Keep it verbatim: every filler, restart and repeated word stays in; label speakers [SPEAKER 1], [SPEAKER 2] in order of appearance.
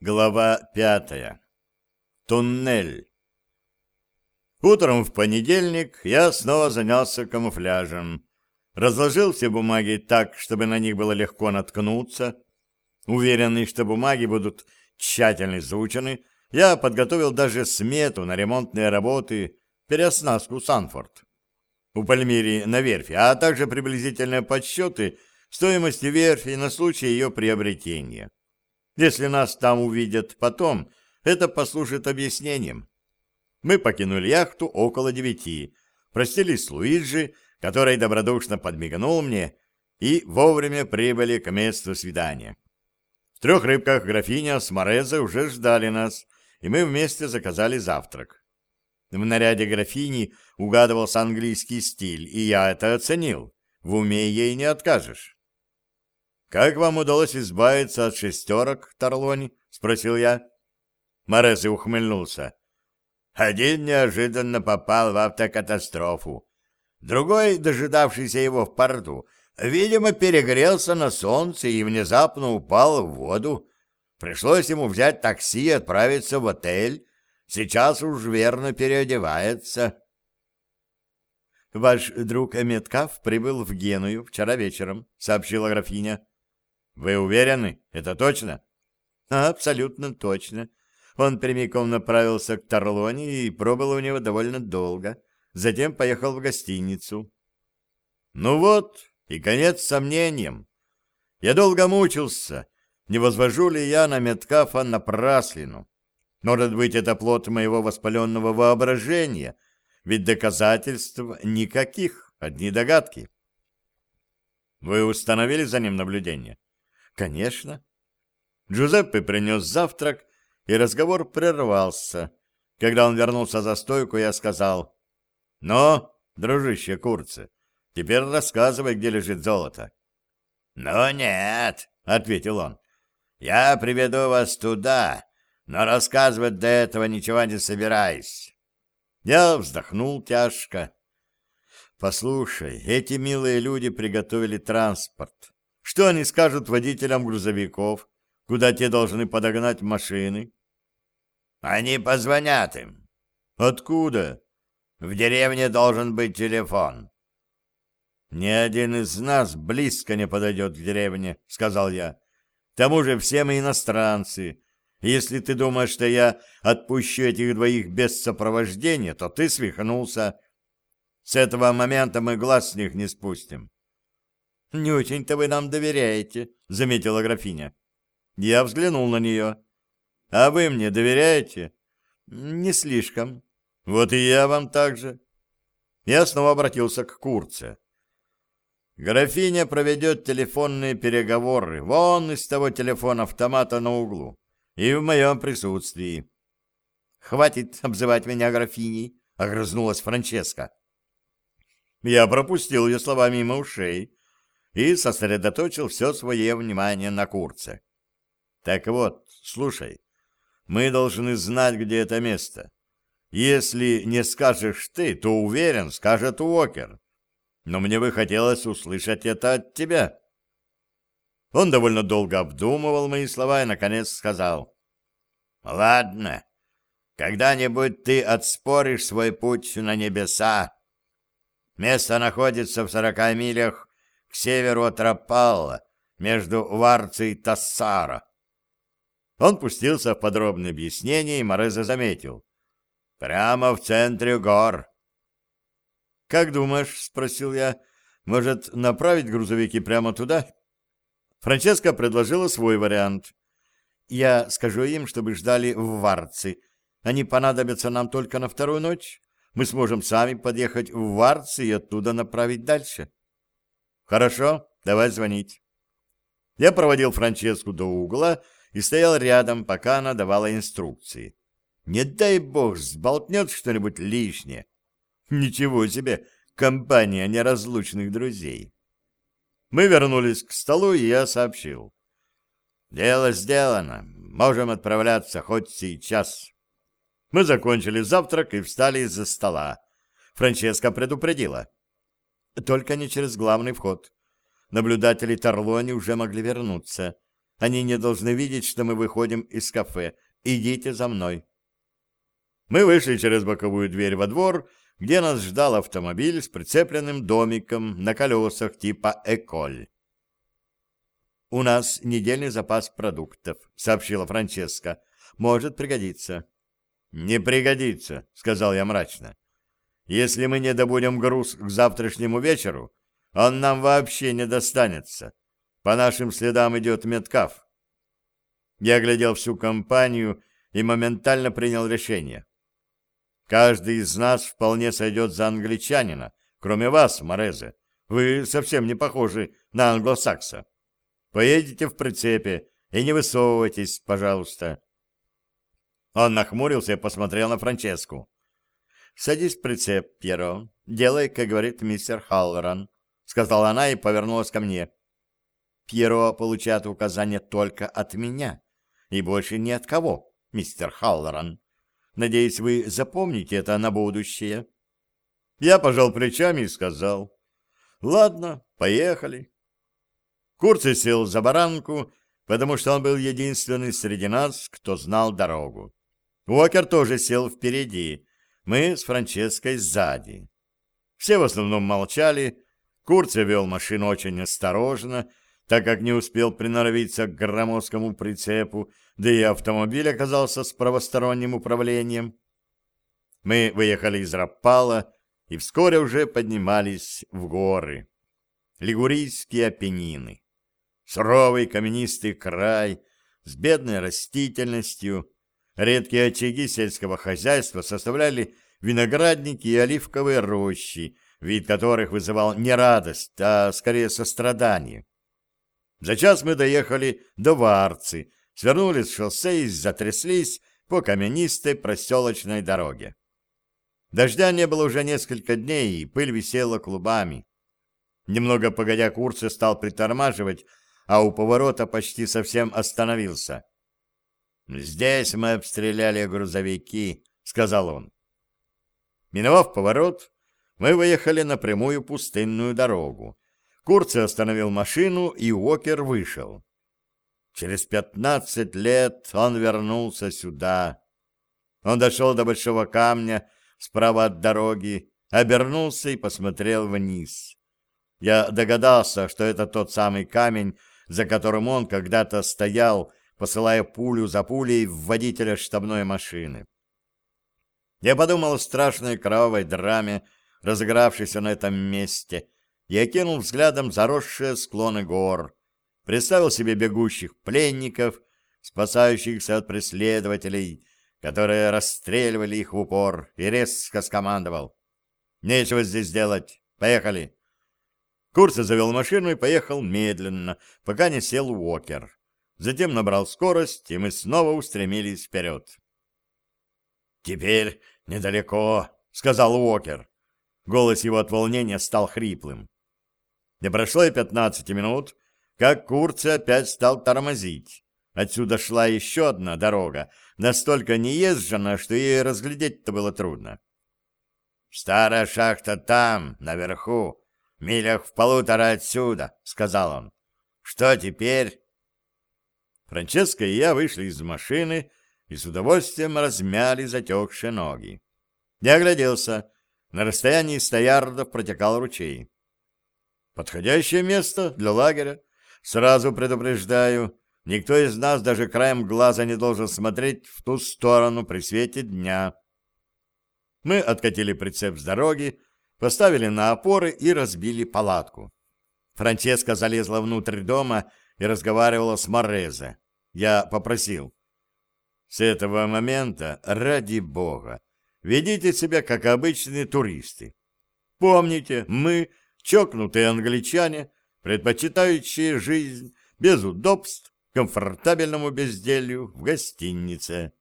[SPEAKER 1] Глава пятая. Туннель. Утром в понедельник я снова занялся камуфляжем. Разложил все бумаги так, чтобы на них было легко наткнуться. Уверенный, что бумаги будут тщательно изучены, я подготовил даже смету на ремонтные работы, переоснастку Санфорд у Пальмири на верфи, а также приблизительные подсчеты стоимости верфи на случай ее приобретения. Если нас там увидят потом, это послужит объяснением. Мы покинули яхту около девяти, простились с Луиджи, который добродушно подмигнул мне, и вовремя прибыли к месту свидания. В трех рыбках графиня с Морезо уже ждали нас, и мы вместе заказали завтрак. В наряде графини угадывался английский стиль, и я это оценил. В уме ей не откажешь. «Как вам удалось избавиться от шестерок, Тарлони?» — спросил я. Морезо ухмыльнулся. Один неожиданно попал в автокатастрофу. Другой, дожидавшийся его в порту, видимо, перегрелся на солнце и внезапно упал в воду. Пришлось ему взять такси и отправиться в отель. Сейчас уж верно переодевается. «Ваш друг Меткалф прибыл в Геную вчера вечером», — сообщила графиня. «Вы уверены? Это точно?» «Абсолютно точно. Он прямиком направился к Тарлони и пробыл у него довольно долго. Затем поехал в гостиницу». «Ну вот, и конец сомнениям. Я долго мучился, не возвожу ли я на Меткалфа напраслину. Может быть, это плод моего воспаленного воображения, ведь доказательств никаких, одни догадки». «Вы установили за ним наблюдение?» «Конечно». Джузеппе принес завтрак, и разговор прервался. Когда он вернулся за стойку, я сказал: «Ну, дружище Курце, теперь рассказывай, где лежит золото». «Ну нет», — ответил он, — «я приведу вас туда, но рассказывать до этого ничего не собираюсь». Я вздохнул тяжко. «Послушай, эти милые люди приготовили транспорт. Что они скажут водителям грузовиков, куда те должны подогнать машины?» «Они позвонят им». «Откуда?» «В деревне должен быть телефон». «Ни один из нас близко не подойдет к деревне», — сказал я. «К тому же все мы иностранцы. Если ты думаешь, что я отпущу этих двоих без сопровождения, то ты свихнулся. С этого момента мы глаз с них не спустим». «Не очень-то вы нам доверяете», — заметила графиня. Я взглянул на нее. «А вы мне доверяете?» «Не слишком». «Вот и я вам так же». Я снова обратился к Курце. «Графиня проведет телефонные переговоры вон из того телефона-автомата на углу и в моем присутствии». «Хватит обзывать меня графиней», — огрызнулась Франческа. Я пропустил ее слова мимо ушей и сосредоточил все свое внимание на Курце. «Так вот, слушай, мы должны знать, где это место. Если не скажешь ты, то, уверен, скажет Уокер. Но мне бы хотелось услышать это от тебя». Он довольно долго обдумывал мои слова и, наконец, сказал: «Ладно, когда-нибудь ты отспоришь свой путь на небеса. Место находится в сорока милях к северу от Рапалла, между Варцей и Тассаро». Он пустился в подробное объяснение, и Морезо заметил: «Прямо в центре гор». «Как думаешь, — спросил я, — может, направить грузовики прямо туда?» Франческа предложила свой вариант. «Я скажу им, чтобы ждали в Варце. Они понадобятся нам только на вторую ночь. Мы сможем сами подъехать в Варце и оттуда направить дальше». «Хорошо, давай звонить». Я проводил Франческу до угла и стоял рядом, пока она давала инструкции. Не дай бог сболтнет что-нибудь лишнее. Ничего себе, компания неразлучных друзей. Мы вернулись к столу, и я сообщил: «Дело сделано. Можем отправляться хоть сейчас». Мы закончили завтрак и встали из-за стола. Франческа предупредила: «Только не через главный вход. Наблюдатели Тарлони уже могли вернуться. Они не должны видеть, что мы выходим из кафе. Идите за мной». Мы вышли через боковую дверь во двор, где нас ждал автомобиль с прицепленным домиком на колесах типа «Эколь». «У нас недельный запас продуктов», — сообщила Франческа. «Может пригодиться». «Не пригодится», — сказал я мрачно. «Если мы не добудем груз к завтрашнему вечеру, он нам вообще не достанется. По нашим следам идет Меткав». Я оглядел всю компанию и моментально принял решение. Каждый из нас вполне сойдет за англичанина, кроме вас, Морезе. Вы совсем не похожи на англосакса. Поедете в прицепе и не высовывайтесь, пожалуйста. Он нахмурился и посмотрел на Франческу. «Садись в прицеп, Пьеро. Делай, как говорит мистер Халлоран», — сказала она и повернулась ко мне. «Пьеро получает указания только от меня, и больше ни от кого, мистер Халлоран. Надеюсь, вы запомните это на будущее». Я пожал плечами и сказал: «Ладно, поехали». Курций сел за баранку, потому что он был единственный среди нас, кто знал дорогу. Уокер тоже сел впереди, мы с Франческой сзади. Все в основном молчали. Курций вел машину очень осторожно, так как не успел приноровиться к громоздкому прицепу, да и автомобиль оказался с правосторонним управлением. Мы выехали из Раппалла и вскоре уже поднимались в горы. Лигурийские Апеннины. Суровый каменистый край с бедной растительностью. Редкие очаги сельского хозяйства составляли виноградники и оливковые рощи, вид которых вызывал не радость, а скорее сострадание. За час мы доехали до Варцы, свернули с шоссе и затряслись по каменистой проселочной дороге. Дождя не было уже несколько дней, и пыль висела клубами. Немного погодя, Курций стал притормаживать, а у поворота почти совсем остановился. «Здесь мы обстреляли грузовики», — сказал он. Миновав поворот, мы выехали на прямую пустынную дорогу. Курций остановил машину, и Уокер вышел. Через пятнадцать лет он вернулся сюда. Он дошел до большого камня справа от дороги, обернулся и посмотрел вниз. Я догадался, что это тот самый камень, за которым он когда-то стоял, посылая пулю за пулей в водителя штабной машины. Я подумал о страшной кровавой драме, разыгравшейся на этом месте, и окинул взглядом заросшие склоны гор, представил себе бегущих пленников, спасающихся от преследователей, которые расстреливали их в упор, и резко скомандовал: «Нечего здесь делать, поехали!» Курций завел машину и поехал медленно, пока не сел Уокер. Затем набрал скорость, и мы снова устремились вперед. «Теперь недалеко», — сказал Уокер. Голос его от волнения стал хриплым. Не прошло и пятнадцати минут, как Курций опять стал тормозить. Отсюда шла еще одна дорога, настолько неезжена, что ей разглядеть-то было трудно. «Старая шахта там, наверху, милях в полутора отсюда», — сказал он. «Что теперь?» Франческа и я вышли из машины и с удовольствием размяли затекшие ноги. Я огляделся. На расстоянии ста ярдов протекал ручей. Подходящее место для лагеря. Сразу предупреждаю, никто из нас даже краем глаза не должен смотреть в ту сторону при свете дня. Мы откатили прицеп с дороги, поставили на опоры и разбили палатку. Франческа залезла внутрь дома и разговаривала с Морезе. Я попросил: «С этого момента, ради бога, ведите себя как обычные туристы. Помните, мы чокнутые англичане, предпочитающие жизнь без удобств комфортабельному безделью в гостинице».